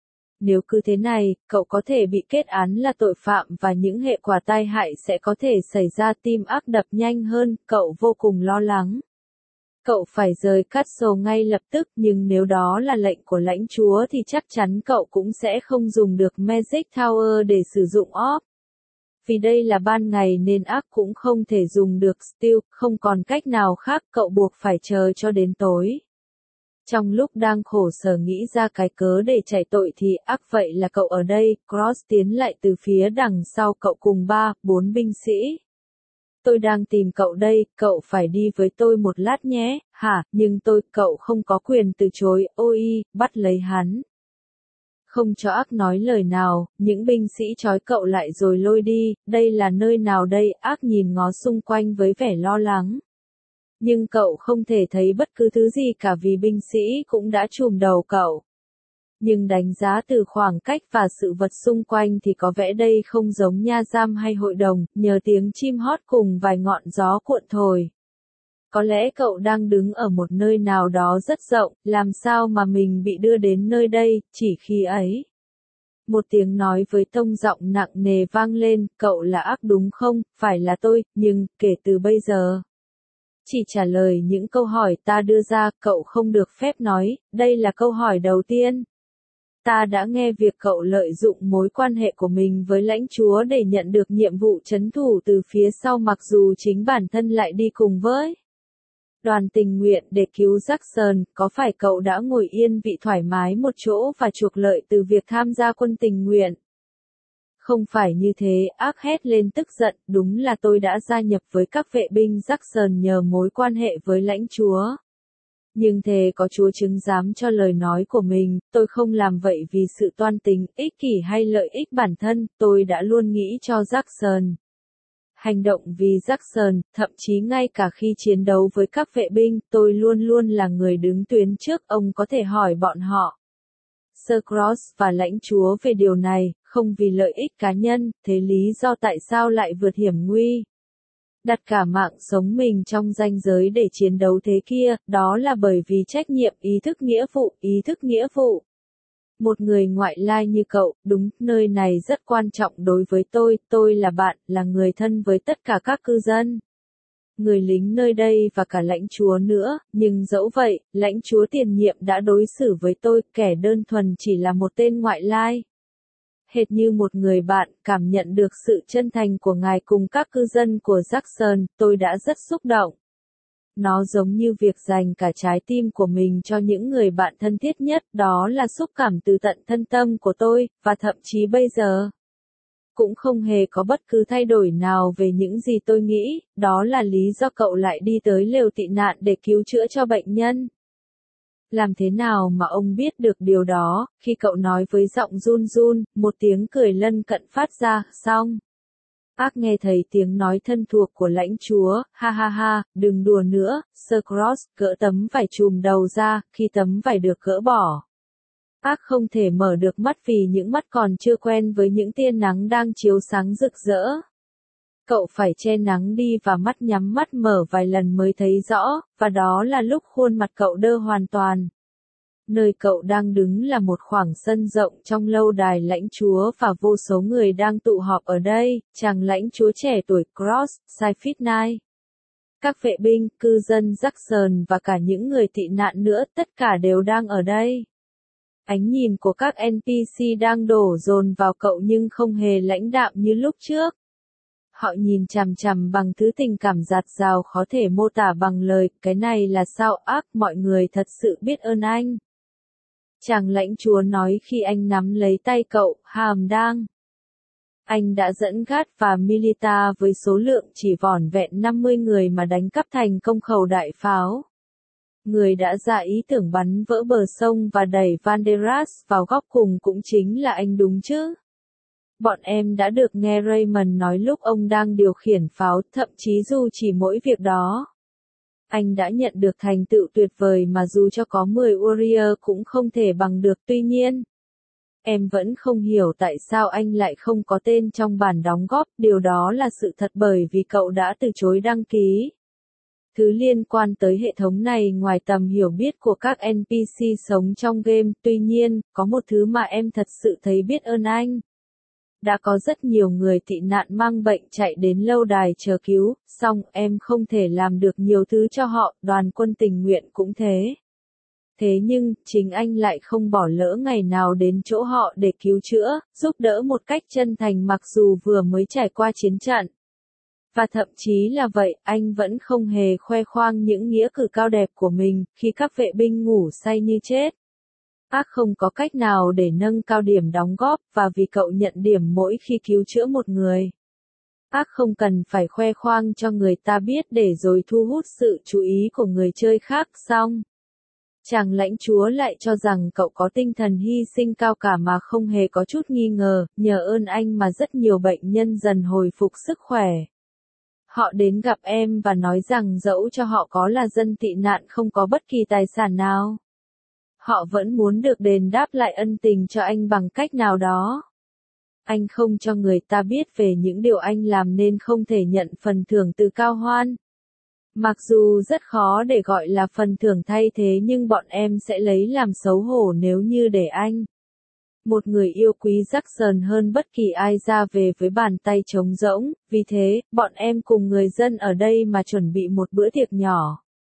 Nếu cứ thế này, cậu có thể bị kết án là tội phạm và những hệ quả tai hại sẽ có thể xảy ra, tim ác đập nhanh hơn, cậu vô cùng lo lắng. Cậu phải rời Castle ngay lập tức, nhưng nếu đó là lệnh của lãnh chúa thì chắc chắn cậu cũng sẽ không dùng được Magic Tower để sử dụng orb. Vì đây là ban ngày nên ác cũng không thể dùng được Steel, không còn cách nào khác, cậu buộc phải chờ cho đến tối. Trong lúc đang khổ sở nghĩ ra cái cớ để chạy tội thì ác vậy là cậu ở đây, Cross tiến lại từ phía đằng sau cậu cùng ba, bốn binh sĩ. Tôi đang tìm cậu đây, cậu phải đi với tôi một lát nhé, hả, nhưng tôi, cậu không có quyền từ chối, ôi, bắt lấy hắn. Không cho ác nói lời nào, những binh sĩ trói cậu lại rồi lôi đi, đây là nơi nào đây, ác nhìn ngó xung quanh với vẻ lo lắng. Nhưng cậu không thể thấy bất cứ thứ gì cả vì binh sĩ cũng đã trùm đầu cậu. Nhưng đánh giá từ khoảng cách và sự vật xung quanh thì có vẻ đây không giống nha giam hay hội đồng, nhờ tiếng chim hót cùng vài ngọn gió cuộn thổi. Có lẽ cậu đang đứng ở một nơi nào đó rất rộng, làm sao mà mình bị đưa đến nơi đây, chỉ khi ấy. Một tiếng nói với tông giọng nặng nề vang lên, cậu là ác đúng không, phải là tôi, nhưng, kể từ bây giờ. chỉ trả lời những câu hỏi ta đưa ra, cậu không được phép nói, đây là câu hỏi đầu tiên. Ta đã nghe việc cậu lợi dụng mối quan hệ của mình với lãnh chúa để nhận được nhiệm vụ trấn thủ từ phía sau mặc dù chính bản thân lại đi cùng với đoàn tình nguyện để cứu Jackson, có phải cậu đã ngồi yên vị thoải mái một chỗ và chuộc lợi từ việc tham gia quân tình nguyện? Không phải như thế, Ác hét lên tức giận, đúng là tôi đã gia nhập với các vệ binh Jackson nhờ mối quan hệ với lãnh chúa. Nhưng thề có Chúa chứng giám cho lời nói của mình, tôi không làm vậy vì sự toan tính, ích kỷ hay lợi ích bản thân, tôi đã luôn nghĩ cho Jackson. Hành động vì Jackson, thậm chí ngay cả khi chiến đấu với các vệ binh, tôi luôn luôn là người đứng tuyến trước, ông có thể hỏi bọn họ. Sir Cross và lãnh chúa về điều này, không vì lợi ích cá nhân, thế lý do tại sao lại vượt hiểm nguy. Đặt cả mạng sống mình trong ranh giới để chiến đấu thế kia, đó là bởi vì trách nhiệm, ý thức nghĩa vụ, ý thức nghĩa vụ. Một người ngoại lai như cậu, đúng, nơi này rất quan trọng đối với tôi, tôi là bạn, là người thân với tất cả các cư dân. Người lính nơi đây và cả lãnh chúa nữa, nhưng dẫu vậy, lãnh chúa tiền nhiệm đã đối xử với tôi, kẻ đơn thuần chỉ là một tên ngoại lai. Hệt như một người bạn, cảm nhận được sự chân thành của ngài cùng các cư dân của Jackson, tôi đã rất xúc động. Nó giống như việc dành cả trái tim của mình cho những người bạn thân thiết nhất, đó là xúc cảm từ tận thân tâm của tôi, và thậm chí bây giờ cũng không hề có bất cứ thay đổi nào về những gì tôi nghĩ, đó là lý do cậu lại đi tới lều tị nạn để cứu chữa cho bệnh nhân. Làm thế nào mà ông biết được điều đó, khi cậu nói với giọng run run, một tiếng cười lân cận phát ra, xong. Ác nghe thấy tiếng nói thân thuộc của lãnh chúa, ha ha ha, đừng đùa nữa, Sir Cross, gỡ tấm vải trùm đầu ra, khi tấm vải được gỡ bỏ. Ác không thể mở được mắt vì những mắt còn chưa quen với những tia nắng đang chiếu sáng rực rỡ. Cậu phải che nắng đi và mắt nhắm mắt mở vài lần mới thấy rõ, và đó là lúc khuôn mặt cậu đơ hoàn toàn. Nơi cậu đang đứng là một khoảng sân rộng trong lâu đài lãnh chúa và vô số người đang tụ họp ở đây, chàng lãnh chúa trẻ tuổi Cross, Sifit Nine. Các vệ binh, cư dân Jackson và cả những người tị nạn nữa, tất cả đều đang ở đây. Ánh nhìn của các en pê xê đang đổ dồn vào cậu nhưng không hề lãnh đạm như lúc trước. Họ nhìn chằm chằm bằng thứ tình cảm dạt dào khó thể mô tả bằng lời, cái này là sao Ác, mọi người thật sự biết ơn anh. Chàng lãnh chúa nói khi anh nắm lấy tay cậu, hàm đang. Anh đã dẫn Gad và Milita với số lượng chỉ vỏn vẹn năm mươi người mà đánh cắp thành công khẩu đại pháo. Người đã ra ý tưởng bắn vỡ bờ sông và đẩy Vanderas vào góc cùng cũng chính là anh đúng chứ. Bọn em đã được nghe Raymond nói lúc ông đang điều khiển pháo, thậm chí dù chỉ mỗi việc đó. Anh đã nhận được thành tựu tuyệt vời mà dù cho có mười Warrior cũng không thể bằng được, tuy nhiên. Em vẫn không hiểu tại sao anh lại không có tên trong bản đóng góp, điều đó là sự thật bởi vì cậu đã từ chối đăng ký. Thứ liên quan tới hệ thống này ngoài tầm hiểu biết của các en pê xê sống trong game, tuy nhiên, có một thứ mà em thật sự thấy biết ơn anh. Đã có rất nhiều người tị nạn mang bệnh chạy đến lâu đài chờ cứu, song em không thể làm được nhiều thứ cho họ, đoàn quân tình nguyện cũng thế. Thế nhưng, chính anh lại không bỏ lỡ ngày nào đến chỗ họ để cứu chữa, giúp đỡ một cách chân thành mặc dù vừa mới trải qua chiến trận. Và thậm chí là vậy, anh vẫn không hề khoe khoang những nghĩa cử cao đẹp của mình, khi các vệ binh ngủ say như chết. Ác không có cách nào để nâng cao điểm đóng góp, và vì cậu nhận điểm mỗi khi cứu chữa một người. Ác không cần phải khoe khoang cho người ta biết để rồi thu hút sự chú ý của người chơi khác, xong. Chàng lãnh chúa lại cho rằng cậu có tinh thần hy sinh cao cả mà không hề có chút nghi ngờ, nhờ ơn anh mà rất nhiều bệnh nhân dần hồi phục sức khỏe. Họ đến gặp em và nói rằng dẫu cho họ có là dân tị nạn không có bất kỳ tài sản nào, họ vẫn muốn được đền đáp lại ân tình cho anh bằng cách nào đó. Anh không cho người ta biết về những điều anh làm nên không thể nhận phần thưởng từ cao hoan. Mặc dù rất khó để gọi là phần thưởng thay thế nhưng bọn em sẽ lấy làm xấu hổ nếu như để anh Một người yêu quý Jackson hơn bất kỳ ai ra về với bàn tay trống rỗng, vì thế, bọn em cùng người dân ở đây mà chuẩn bị một bữa tiệc nhỏ.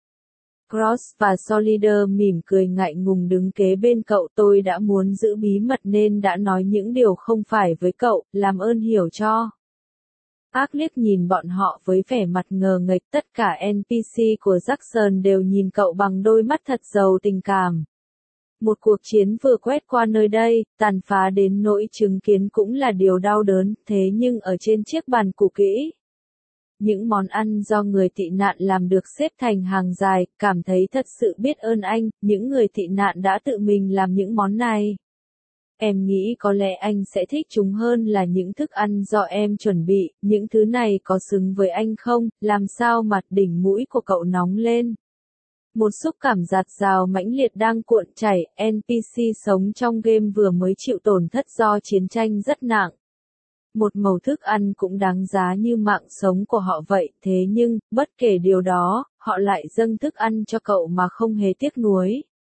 Cross và Solider mỉm cười ngại ngùng đứng kế bên cậu. Tôi đã muốn giữ bí mật nên đã nói những điều không phải với cậu, làm ơn hiểu cho. Ark liếc nhìn bọn họ với vẻ mặt ngờ nghệch, tất cả en pê xê của Jackson đều nhìn cậu bằng đôi mắt thật giàu tình cảm. Một cuộc chiến vừa quét qua nơi đây, tàn phá đến nỗi chứng kiến cũng là điều đau đớn, thế nhưng ở trên chiếc bàn cũ kỹ, những món ăn do người tị nạn làm được xếp thành hàng dài, cảm thấy thật sự biết ơn anh, những người tị nạn đã tự mình làm những món này. Em nghĩ có lẽ anh sẽ thích chúng hơn là những thức ăn do em chuẩn bị, những thứ này có xứng với anh không, làm sao mặt đỉnh mũi của cậu nóng lên. Một xúc cảm dạt dào mãnh liệt đang cuộn chảy, en pê xê sống trong game vừa mới chịu tổn thất do chiến tranh rất nặng. Một mẩu thức ăn cũng đáng giá như mạng sống của họ vậy, thế nhưng, bất kể điều đó, họ lại dâng thức ăn cho cậu mà không hề tiếc nuối.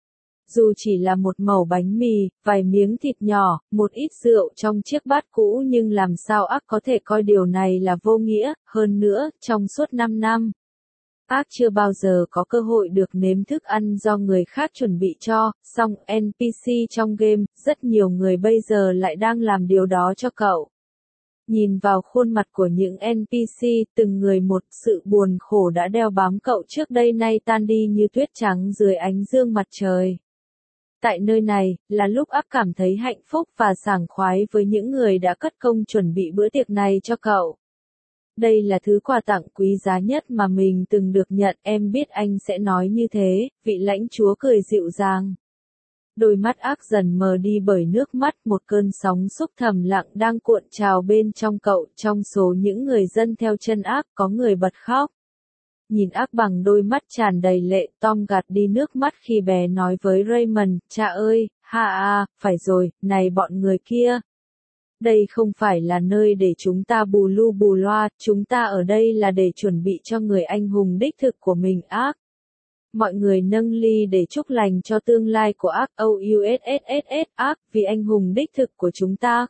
Dù chỉ là một mẩu bánh mì, vài miếng thịt nhỏ, một ít rượu trong chiếc bát cũ nhưng làm sao Ark có thể coi điều này là vô nghĩa, hơn nữa, trong suốt năm năm. Ark chưa bao giờ có cơ hội được nếm thức ăn do người khác chuẩn bị cho, song en pê xê trong game, rất nhiều người bây giờ lại đang làm điều đó cho cậu. Nhìn vào khuôn mặt của những en pê xê, từng người một, sự buồn khổ đã đeo bám cậu trước đây nay tan đi như tuyết trắng dưới ánh dương mặt trời. Tại nơi này, là lúc Ark cảm thấy hạnh phúc và sảng khoái với những người đã cất công chuẩn bị bữa tiệc này cho cậu. Đây là thứ quà tặng quý giá nhất mà mình từng được nhận, em biết anh sẽ nói như thế, vị lãnh chúa cười dịu dàng. Đôi mắt Ark dần mờ đi bởi nước mắt, một cơn sóng xúc thầm lặng đang cuộn trào bên trong cậu, trong số những người dân theo chân Ark có người bật khóc. Nhìn Ark bằng đôi mắt tràn đầy lệ, Tom gạt đi nước mắt khi bé nói với Raymond, cha ơi, ha à, phải rồi, này bọn người kia. Đây không phải là nơi để chúng ta bù lu bù loa, chúng ta ở đây là để chuẩn bị cho người anh hùng đích thực của mình Ark. Mọi người nâng ly để chúc lành cho tương lai của Ark, Oussss Ark, vì anh hùng đích thực của chúng ta.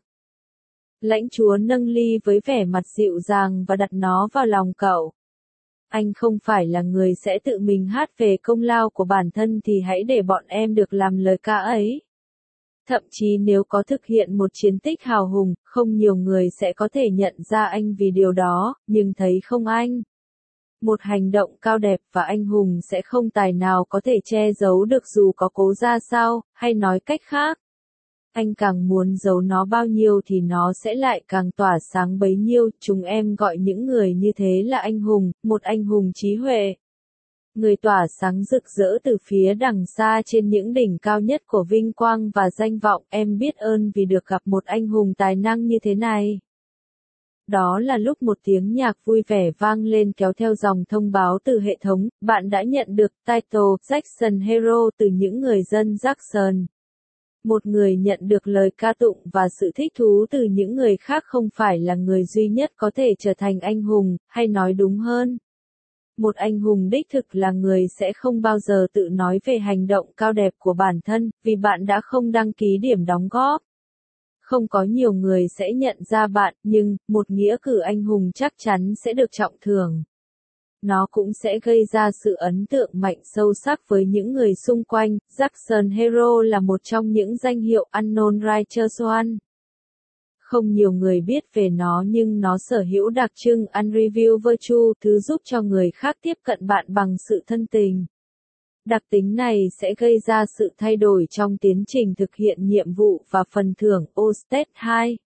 Lãnh chúa nâng ly với vẻ mặt dịu dàng và đặt nó vào lòng cậu. Anh không phải là người sẽ tự mình hát về công lao của bản thân thì hãy để bọn em được làm lời ca ấy. Thậm chí nếu có thực hiện một chiến tích hào hùng, không nhiều người sẽ có thể nhận ra anh vì điều đó, nhưng thấy không anh? Một hành động cao đẹp và anh hùng sẽ không tài nào có thể che giấu được dù có cố ra sao, hay nói cách khác. Anh càng muốn giấu nó bao nhiêu thì nó sẽ lại càng tỏa sáng bấy nhiêu, chúng em gọi những người như thế là anh hùng, một anh hùng trí huệ. Người tỏa sáng rực rỡ từ phía đằng xa trên những đỉnh cao nhất của vinh quang và danh vọng, em biết ơn vì được gặp một anh hùng tài năng như thế này. Đó là lúc một tiếng nhạc vui vẻ vang lên kéo theo dòng thông báo từ hệ thống, bạn đã nhận được title Jackson Hero từ những người dân Jackson. Một người nhận được lời ca tụng và sự thích thú từ những người khác không phải là người duy nhất có thể trở thành anh hùng, hay nói đúng hơn. Một anh hùng đích thực là người sẽ không bao giờ tự nói về hành động cao đẹp của bản thân, vì bạn đã không đăng ký điểm đóng góp. Không có nhiều người sẽ nhận ra bạn, nhưng, một nghĩa cử anh hùng chắc chắn sẽ được trọng thưởng. Nó cũng sẽ gây ra sự ấn tượng mạnh sâu sắc với những người xung quanh. Jackson Hero là một trong những danh hiệu Unknown Righteous One. Không nhiều người biết về nó nhưng nó sở hữu đặc trưng Unrevealed Virtue, thứ giúp cho người khác tiếp cận bạn bằng sự thân tình. Đặc tính này sẽ gây ra sự thay đổi trong tiến trình thực hiện nhiệm vụ và phần thưởng O S T E T hai.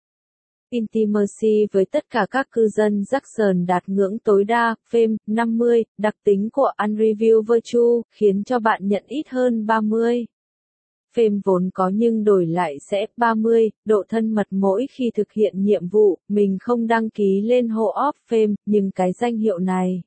Intimacy với tất cả các cư dân Jackson đạt ngưỡng tối đa, Fame, năm mươi, đặc tính của Unrevealed Virtue, khiến cho bạn nhận ít hơn ba mươi. Fame vốn có nhưng đổi lại sẽ ba mươi, độ thân mật mỗi khi thực hiện nhiệm vụ, mình không đăng ký lên Hall of Fame, nhưng cái danh hiệu này.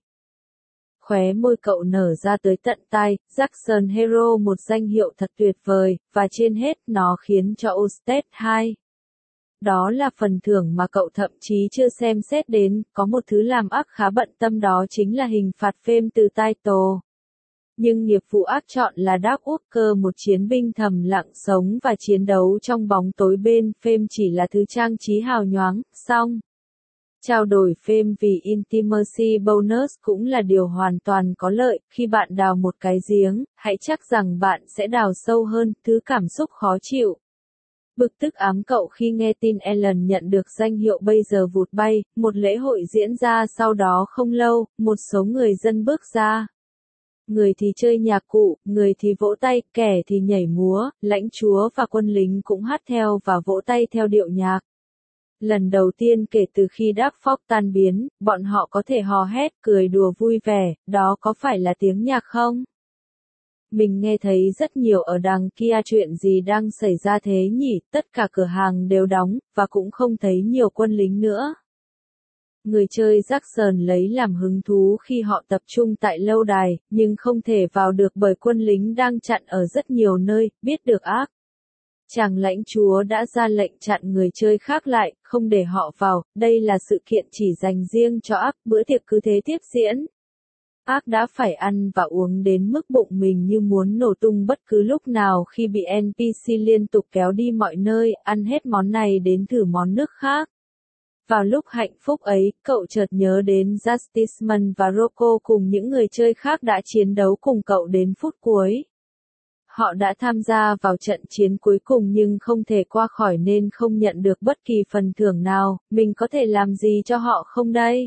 Khóe môi cậu nở ra tới tận tai, Jackson Hero một danh hiệu thật tuyệt vời, và trên hết nó khiến cho O S T E T hai. Đó là phần thưởng mà cậu thậm chí chưa xem xét đến, có một thứ làm Ark khá bận tâm đó chính là hình phạt Fame từ title. Nhưng nghiệp vụ ác chọn là Dark Walker, một chiến binh thầm lặng sống và chiến đấu trong bóng tối bên phêm chỉ là thứ trang trí hào nhoáng, xong. Trao đổi phêm vì Intimacy Bonus cũng là điều hoàn toàn có lợi, khi bạn đào một cái giếng, hãy chắc rằng bạn sẽ đào sâu hơn, thứ cảm xúc khó chịu. Bực tức ám cậu khi nghe tin Ellen nhận được danh hiệu bây giờ vụt bay, một lễ hội diễn ra sau đó không lâu, một số người dân bước ra. Người thì chơi nhạc cụ, người thì vỗ tay, kẻ thì nhảy múa, lãnh chúa và quân lính cũng hát theo và vỗ tay theo điệu nhạc. Lần đầu tiên kể từ khi Dark Fog tan biến, bọn họ có thể hò hét, cười đùa vui vẻ, đó có phải là tiếng nhạc không? Mình nghe thấy rất nhiều ở đằng kia chuyện gì đang xảy ra thế nhỉ, tất cả cửa hàng đều đóng, và cũng không thấy nhiều quân lính nữa. Người chơi Jackson lấy làm hứng thú khi họ tập trung tại lâu đài, nhưng không thể vào được bởi quân lính đang chặn ở rất nhiều nơi, biết được ác. Chàng lãnh chúa đã ra lệnh chặn người chơi khác lại, không để họ vào, đây là sự kiện chỉ dành riêng cho ác, bữa tiệc cứ thế tiếp diễn. Ác đã phải ăn và uống đến mức bụng mình như muốn nổ tung bất cứ lúc nào khi bị en pê xê liên tục kéo đi mọi nơi, ăn hết món này đến thử món nước khác. Vào lúc hạnh phúc ấy, cậu chợt nhớ đến Justiceman và Rocco cùng những người chơi khác đã chiến đấu cùng cậu đến phút cuối. Họ đã tham gia vào trận chiến cuối cùng nhưng không thể qua khỏi nên không nhận được bất kỳ phần thưởng nào, mình có thể làm gì cho họ không đây?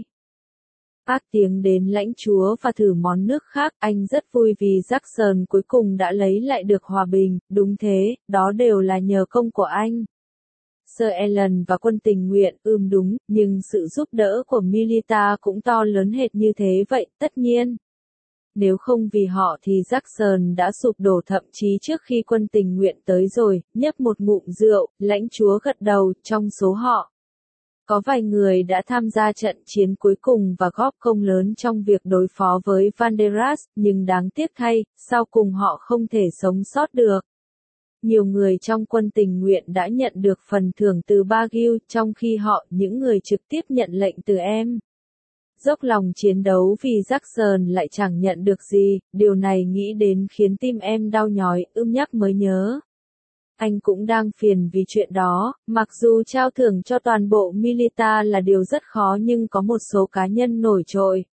Ác tiếng đến lãnh chúa và thử món nước khác, anh rất vui vì Jackson cuối cùng đã lấy lại được hòa bình, đúng thế, đó đều là nhờ công của anh. Sir Ellen và quân tình nguyện, ưm đúng, nhưng sự giúp đỡ của Milita cũng to lớn hệt như thế vậy, tất nhiên. Nếu không vì họ thì Jackson đã sụp đổ thậm chí trước khi quân tình nguyện tới rồi, nhấp một ngụm rượu, lãnh chúa gật đầu, trong số họ. Có vài người đã tham gia trận chiến cuối cùng và góp công lớn trong việc đối phó với Vanderas, nhưng đáng tiếc thay, sau cùng họ không thể sống sót được. Nhiều người trong quân tình nguyện đã nhận được phần thưởng từ Baguio, trong khi họ, những người trực tiếp nhận lệnh từ em. Dốc lòng chiến đấu vì Jackson lại chẳng nhận được gì, điều này nghĩ đến khiến tim em đau nhói, ưm nhắc mới nhớ. Anh cũng đang phiền vì chuyện đó, mặc dù trao thưởng cho toàn bộ Milita là điều rất khó nhưng có một số cá nhân nổi trội.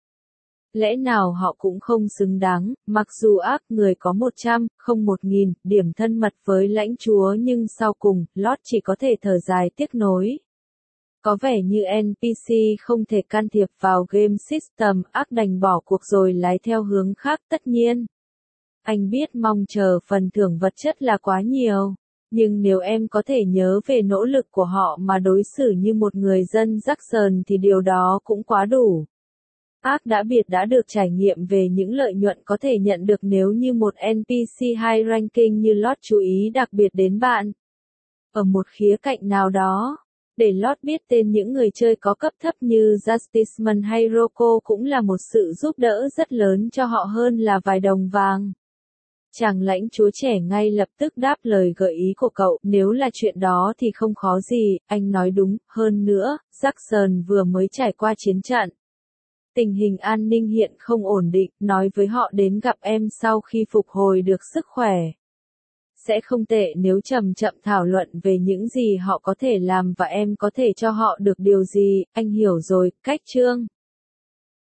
Lẽ nào họ cũng không xứng đáng, mặc dù ác người có một trăm, không một nghìn, điểm thân mật với lãnh chúa nhưng sau cùng, Lord chỉ có thể thở dài tiếc nối. Có vẻ như en pê xê không thể can thiệp vào game system, ác đành bỏ cuộc rồi lái theo hướng khác tất nhiên. Anh biết mong chờ phần thưởng vật chất là quá nhiều. Nhưng nếu em có thể nhớ về nỗ lực của họ mà đối xử như một người dân Jackson thì điều đó cũng quá đủ. Ác đã biệt đã được trải nghiệm về những lợi nhuận có thể nhận được nếu như một en pê xê high ranking như Lord chú ý đặc biệt đến bạn. Ở một khía cạnh nào đó, để Lord biết tên những người chơi có cấp thấp như Justiceman hay Rocco cũng là một sự giúp đỡ rất lớn cho họ hơn là vài đồng vàng. Chàng lãnh chúa trẻ ngay lập tức đáp lời gợi ý của cậu, nếu là chuyện đó thì không khó gì, anh nói đúng, hơn nữa, Jackson vừa mới trải qua chiến trận. Tình hình an ninh hiện không ổn định, nói với họ đến gặp em sau khi phục hồi được sức khỏe. Sẽ không tệ nếu chậm chậm thảo luận về những gì họ có thể làm và em có thể cho họ được điều gì, anh hiểu rồi, cách chương.